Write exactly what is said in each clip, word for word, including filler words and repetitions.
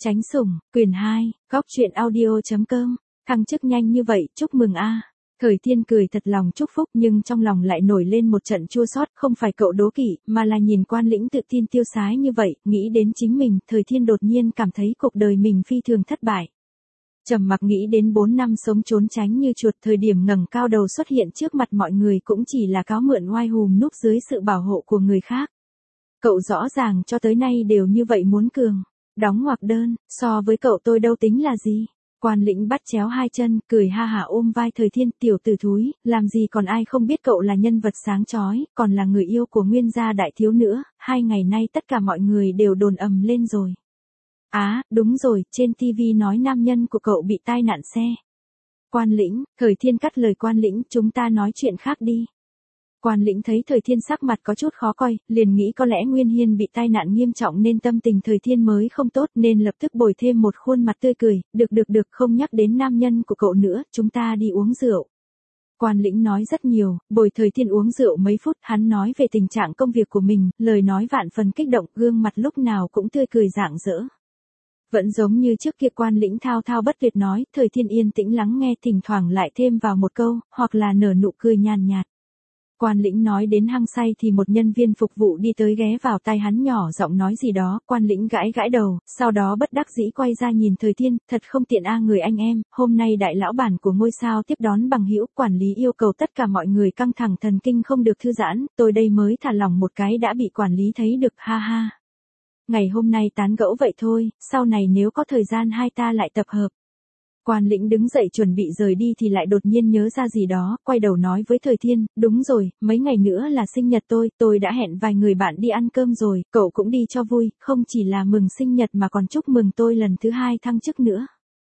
Tránh sủng, quyền hai, góc truyện audio.com, thăng chức nhanh như vậy, chúc mừng a. Thời Thiên cười thật lòng chúc phúc nhưng trong lòng lại nổi lên một trận chua xót, không phải cậu đố kỵ, mà là nhìn Quan Lĩnh tự tin tiêu sái như vậy, nghĩ đến chính mình, Thời Thiên đột nhiên cảm thấy cuộc đời mình phi thường thất bại. Trầm mặc nghĩ đến bốn năm sống trốn tránh như chuột, thời điểm ngẩng cao đầu xuất hiện trước mặt mọi người cũng chỉ là cáo mượn oai hùm núp dưới sự bảo hộ của người khác. Cậu rõ ràng cho tới nay đều như vậy muốn cường. Đóng ngoặc đơn, so với cậu tôi đâu tính là gì. Quan Lĩnh bắt chéo hai chân, cười ha hả ôm vai Thời Thiên, tiểu tử thúi, làm gì còn ai không biết cậu là nhân vật sáng chói, còn là người yêu của nguyên gia đại thiếu nữa, hai ngày nay tất cả mọi người đều đồn ầm lên rồi. Á, đúng rồi, trên ti vi nói nam nhân của cậu bị tai nạn xe. Quan Lĩnh, Thời Thiên cắt lời Quan Lĩnh, chúng ta nói chuyện khác đi. Quan Lĩnh thấy Thời Thiên sắc mặt có chút khó coi, liền nghĩ có lẽ Nguyên Hiên bị tai nạn nghiêm trọng nên tâm tình Thời Thiên mới không tốt nên lập tức bồi thêm một khuôn mặt tươi cười, được được được không nhắc đến nam nhân của cậu nữa, chúng ta đi uống rượu. Quan Lĩnh nói rất nhiều, bồi Thời Thiên uống rượu mấy phút, hắn nói về tình trạng công việc của mình, lời nói vạn phần kích động, gương mặt lúc nào cũng tươi cười rạng rỡ. Vẫn giống như trước kia Quan Lĩnh thao thao bất tuyệt nói, Thời Thiên yên tĩnh lắng nghe, thỉnh thoảng lại thêm vào một câu, hoặc là nở nụ cười nhàn nhạt. Quan Lĩnh nói đến hăng say thì một nhân viên phục vụ đi tới ghé vào tai hắn nhỏ giọng nói gì đó, Quan Lĩnh gãi gãi đầu, sau đó bất đắc dĩ quay ra nhìn Thời Thiên, thật không tiện a người anh em, hôm nay đại lão bản của ngôi sao tiếp đón bằng hữu, quản lý yêu cầu tất cả mọi người căng thẳng thần kinh không được thư giãn, tôi đây mới thả lỏng một cái đã bị quản lý thấy được, ha ha. Ngày hôm nay tán gẫu vậy thôi, sau này nếu có thời gian hai ta lại tập hợp. Quan Lĩnh đứng dậy chuẩn bị rời đi thì lại đột nhiên nhớ ra gì đó, quay đầu nói với Thời Thiên, đúng rồi, mấy ngày nữa là sinh nhật tôi, tôi đã hẹn vài người bạn đi ăn cơm rồi, cậu cũng đi cho vui, không chỉ là mừng sinh nhật mà còn chúc mừng tôi lần thứ hai thăng chức nữa.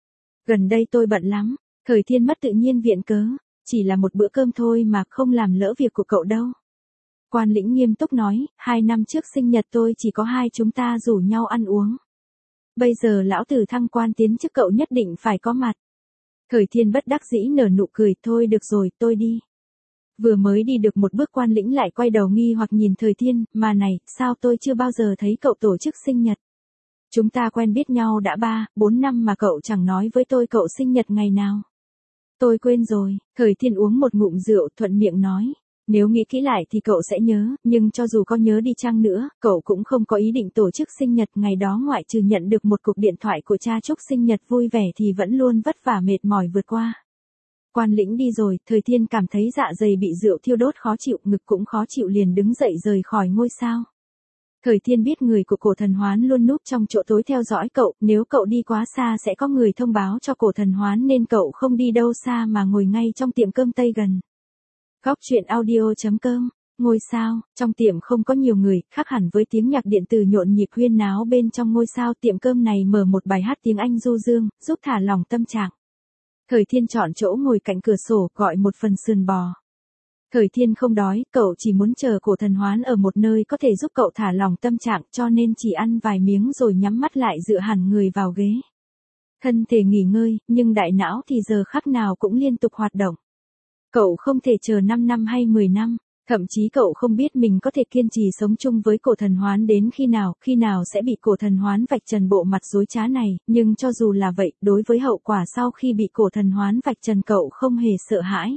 Gần đây tôi bận lắm, Thời Thiên mất tự nhiên viện cớ, chỉ là một bữa cơm thôi mà không làm lỡ việc của cậu đâu. Quan Lĩnh nghiêm túc nói, hai năm trước sinh nhật tôi chỉ có hai chúng ta rủ nhau ăn uống. Bây giờ lão tử thăng quan tiến chức cậu nhất định phải có mặt. Thời Thiên bất đắc dĩ nở nụ cười, thôi được rồi, tôi đi. Vừa mới đi được một bước Quan Lĩnh lại quay đầu nghi hoặc nhìn Thời Thiên, mà này, sao tôi chưa bao giờ thấy cậu tổ chức sinh nhật. Chúng ta quen biết nhau đã ba, bốn năm mà cậu chẳng nói với tôi cậu sinh nhật ngày nào. Tôi quên rồi, Thời Thiên uống một ngụm rượu thuận miệng nói. Nếu nghĩ kỹ lại thì cậu sẽ nhớ, nhưng cho dù có nhớ đi chăng nữa, cậu cũng không có ý định tổ chức sinh nhật, ngày đó ngoại trừ nhận được một cuộc điện thoại của cha chúc sinh nhật vui vẻ thì vẫn luôn vất vả mệt mỏi vượt qua. Quan Lĩnh đi rồi, Thời Thiên cảm thấy dạ dày bị rượu thiêu đốt khó chịu, ngực cũng khó chịu liền đứng dậy rời khỏi ngôi sao. Thời Thiên biết người của Cổ Thần Hoán luôn núp trong chỗ tối theo dõi cậu, nếu cậu đi quá xa sẽ có người thông báo cho Cổ Thần Hoán nên cậu không đi đâu xa mà ngồi ngay trong tiệm cơm Tây gần. Góc truyện audio.com, ngôi sao, trong tiệm không có nhiều người, khác hẳn với tiếng nhạc điện tử nhộn nhịp huyên náo bên trong ngôi sao, tiệm cơm này mở một bài hát tiếng Anh du dương, giúp thả lỏng tâm trạng. Thời Thiên chọn chỗ ngồi cạnh cửa sổ, gọi một phần sườn bò. Thời Thiên không đói, cậu chỉ muốn chờ Cổ Thần Hoán ở một nơi có thể giúp cậu thả lỏng tâm trạng cho nên chỉ ăn vài miếng rồi nhắm mắt lại dựa hẳn người vào ghế. Thân thể nghỉ ngơi, nhưng đại não thì giờ khắc nào cũng liên tục hoạt động. Cậu không thể chờ năm năm hay mười năm, thậm chí cậu không biết mình có thể kiên trì sống chung với Cổ Thần Hoán đến khi nào, khi nào sẽ bị Cổ Thần Hoán vạch trần bộ mặt dối trá này, nhưng cho dù là vậy, đối với hậu quả sau khi bị Cổ Thần Hoán vạch trần cậu không hề sợ hãi.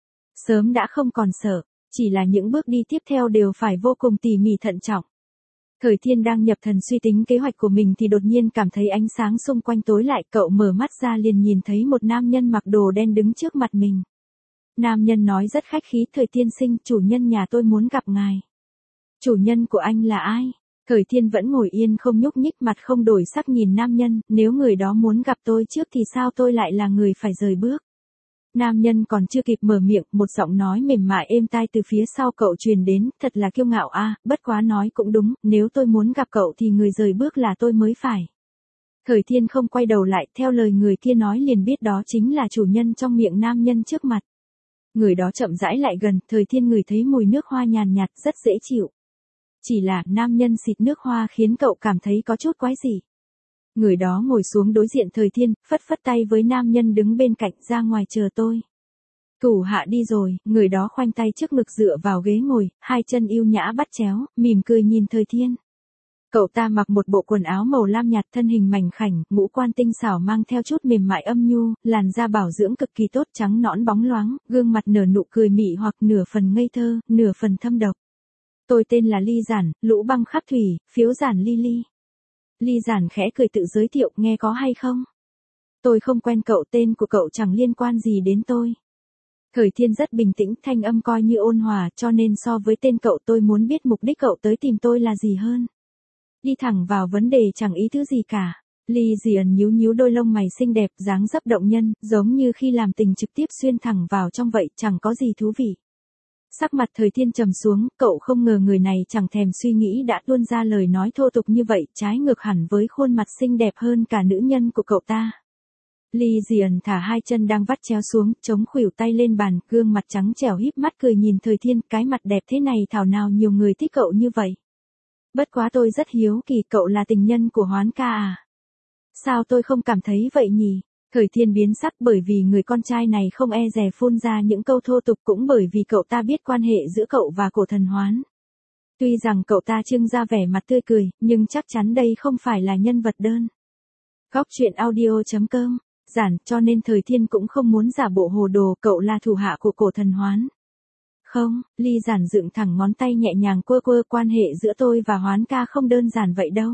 Sớm đã không còn sợ, chỉ là những bước đi tiếp theo đều phải vô cùng tỉ mỉ thận trọng. Thời Thiên đang nhập thần suy tính kế hoạch của mình thì đột nhiên cảm thấy ánh sáng xung quanh tối lại, cậu mở mắt ra liền nhìn thấy một nam nhân mặc đồ đen đứng trước mặt mình. Nam nhân nói rất khách khí, Thời tiên sinh, chủ nhân nhà tôi muốn gặp ngài. Chủ nhân của anh là ai? Thời Thiên vẫn ngồi yên không nhúc nhích, mặt không đổi sắc nhìn nam nhân, nếu người đó muốn gặp tôi trước thì sao tôi lại là người phải rời bước? Nam nhân còn chưa kịp mở miệng, một giọng nói mềm mại êm tai từ phía sau cậu truyền đến, thật là kiêu ngạo a, bất quá nói cũng đúng, nếu tôi muốn gặp cậu thì người rời bước là tôi mới phải. Thời Thiên không quay đầu lại, theo lời người kia nói liền biết đó chính là chủ nhân trong miệng nam nhân trước mặt. Người đó chậm rãi lại gần, Thời Thiên ngửi thấy mùi nước hoa nhàn nhạt, rất dễ chịu. Chỉ là, nam nhân xịt nước hoa khiến cậu cảm thấy có chút quái dị. Người đó ngồi xuống đối diện Thời Thiên, phất phất tay với nam nhân đứng bên cạnh, ra ngoài chờ tôi. Thủ hạ đi rồi, người đó khoanh tay trước ngực dựa vào ghế ngồi, hai chân yêu nhã bắt chéo, mỉm cười nhìn Thời Thiên. Cậu ta mặc một bộ quần áo màu lam nhạt, thân hình mảnh khảnh, ngũ quan tinh xảo mang theo chút mềm mại âm nhu, làn da bảo dưỡng cực kỳ tốt, trắng nõn bóng loáng, gương mặt nở nụ cười mị hoặc nửa phần ngây thơ, nửa phần thâm độc. Tôi tên là Ly Giản, lũ băng khắp thủy, phiếu giản Ly Ly. Ly Giản khẽ cười tự giới thiệu, nghe có hay không? Tôi không quen cậu, tên của cậu chẳng liên quan gì đến tôi. Thời Thiên rất bình tĩnh, thanh âm coi như ôn hòa, cho nên so với tên cậu tôi muốn biết mục đích cậu tới tìm tôi là gì hơn. Đi thẳng vào vấn đề chẳng ý thứ gì cả. Ly Giản nhíu nhíu đôi lông mày xinh đẹp, dáng dấp động nhân, giống như khi làm tình trực tiếp xuyên thẳng vào trong vậy, chẳng có gì thú vị. Sắc mặt Thời Thiên trầm xuống, cậu không ngờ người này chẳng thèm suy nghĩ đã tuôn ra lời nói thô tục như vậy, trái ngược hẳn với khuôn mặt xinh đẹp hơn cả nữ nhân của cậu ta. Ly Giản thả hai chân đang vắt chéo xuống, chống khuỷu tay lên bàn, gương mặt trắng trẻo híp mắt cười nhìn Thời Thiên, cái mặt đẹp thế này thảo nào nhiều người thích cậu như vậy. Bất quá tôi rất hiếu kỳ, cậu là tình nhân của Hoán ca à? Sao tôi không cảm thấy vậy nhỉ? Thời Thiên biến sắc bởi vì người con trai này không e dè phun ra những câu thô tục, cũng bởi vì cậu ta biết quan hệ giữa cậu và Cổ Thần Hoán. Tuy rằng cậu ta trưng ra vẻ mặt tươi cười, nhưng chắc chắn đây không phải là nhân vật đơn. Góc truyện audio chấm com, Giản, cho nên Thời Thiên cũng không muốn giả bộ hồ đồ, cậu là thủ hạ của Cổ Thần Hoán. Không, Ly Giản dựng thẳng ngón tay nhẹ nhàng quơ quơ, quan hệ giữa tôi và Hoán ca không đơn giản vậy đâu.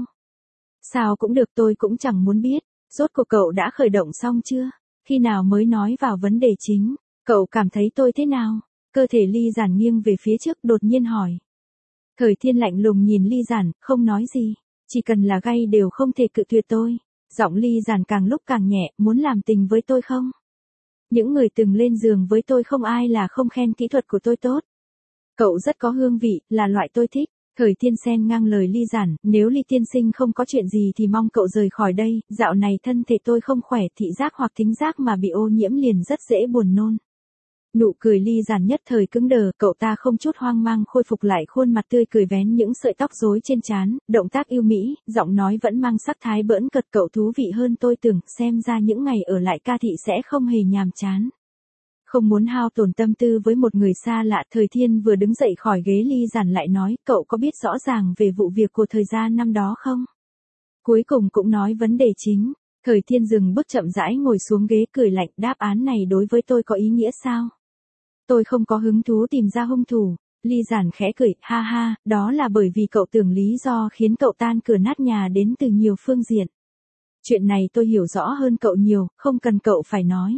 Sao cũng được, tôi cũng chẳng muốn biết. Rốt cuộc cậu đã khởi động xong chưa? Khi nào mới nói vào vấn đề chính? Cậu cảm thấy tôi thế nào? Cơ thể Ly Giản nghiêng về phía trước, đột nhiên hỏi. Thời Thiên lạnh lùng nhìn Ly Giản, không nói gì. Chỉ cần là gay đều không thể cự tuyệt tôi. Giọng Ly Giản càng lúc càng nhẹ, muốn làm tình với tôi không? Những người từng lên giường với tôi không ai là không khen kỹ thuật của tôi tốt. Cậu rất có hương vị, là loại tôi thích. Thời Thiên xen ngang lời Ly Giản, nếu Ly tiên sinh không có chuyện gì thì mong cậu rời khỏi đây, dạo này thân thể tôi không khỏe, thị giác hoặc thính giác mà bị ô nhiễm liền rất dễ buồn nôn. Nụ cười Ly Giản nhất thời cứng đờ, cậu ta không chút hoang mang khôi phục lại khuôn mặt tươi cười, vén những sợi tóc rối trên trán, động tác yêu mỹ, giọng nói vẫn mang sắc thái bỡn cợt, cậu thú vị hơn tôi tưởng, xem ra những ngày ở lại ca thị sẽ không hề nhàm chán. Không muốn hao tổn tâm tư với một người xa lạ, Thời Thiên vừa đứng dậy khỏi ghế, Ly Giản lại nói, cậu có biết rõ ràng về vụ việc của thời gian năm đó không? Cuối cùng cũng nói vấn đề chính. Thời Thiên dừng bước chậm rãi ngồi xuống ghế, cười lạnh, đáp án này đối với tôi có ý nghĩa sao? Tôi không có hứng thú tìm ra hung thủ. Ly Giản khẽ cười, ha ha, đó là bởi vì cậu tưởng lý do khiến cậu tan cửa nát nhà đến từ nhiều phương diện. Chuyện này tôi hiểu rõ hơn cậu nhiều, không cần cậu phải nói.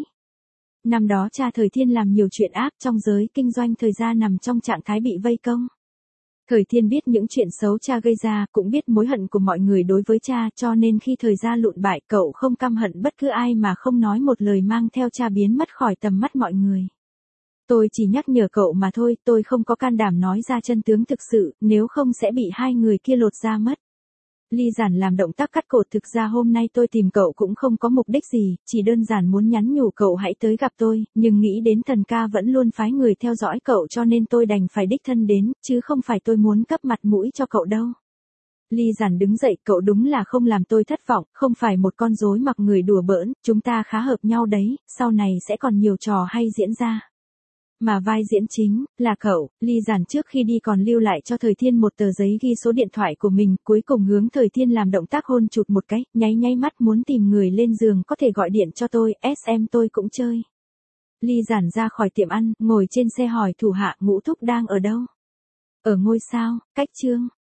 Năm đó cha Thời Thiên làm nhiều chuyện ác, trong giới kinh doanh thời gian nằm trong trạng thái bị vây công. Thời Thiên biết những chuyện xấu cha gây ra, cũng biết mối hận của mọi người đối với cha, cho nên khi thời gian lụn bại, cậu không căm hận bất cứ ai mà không nói một lời mang theo cha biến mất khỏi tầm mắt mọi người. Tôi chỉ nhắc nhở cậu mà thôi, tôi không có can đảm nói ra chân tướng thực sự, nếu không sẽ bị hai người kia lột da mất. Ly Giản làm động tác cắt cột, thực ra hôm nay tôi tìm cậu cũng không có mục đích gì, chỉ đơn giản muốn nhắn nhủ cậu hãy tới gặp tôi, nhưng nghĩ đến Thần ca vẫn luôn phái người theo dõi cậu cho nên tôi đành phải đích thân đến, chứ không phải tôi muốn cấp mặt mũi cho cậu đâu. Ly Giản đứng dậy, cậu đúng là không làm tôi thất vọng, không phải một con rối mặc người đùa bỡn, chúng ta khá hợp nhau đấy, sau này sẽ còn nhiều trò hay diễn ra. Mà vai diễn chính, là cậu. Ly Giản trước khi đi còn lưu lại cho Thời Thiên một tờ giấy ghi số điện thoại của mình, cuối cùng hướng Thời Thiên làm động tác hôn chụt một cái, nháy nháy mắt, muốn tìm người lên giường có thể gọi điện cho tôi, ét em tôi cũng chơi. Ly Giản ra khỏi tiệm ăn, ngồi trên xe hỏi thủ hạ, Ngũ thúc đang ở đâu? Ở ngôi sao, cách Trương.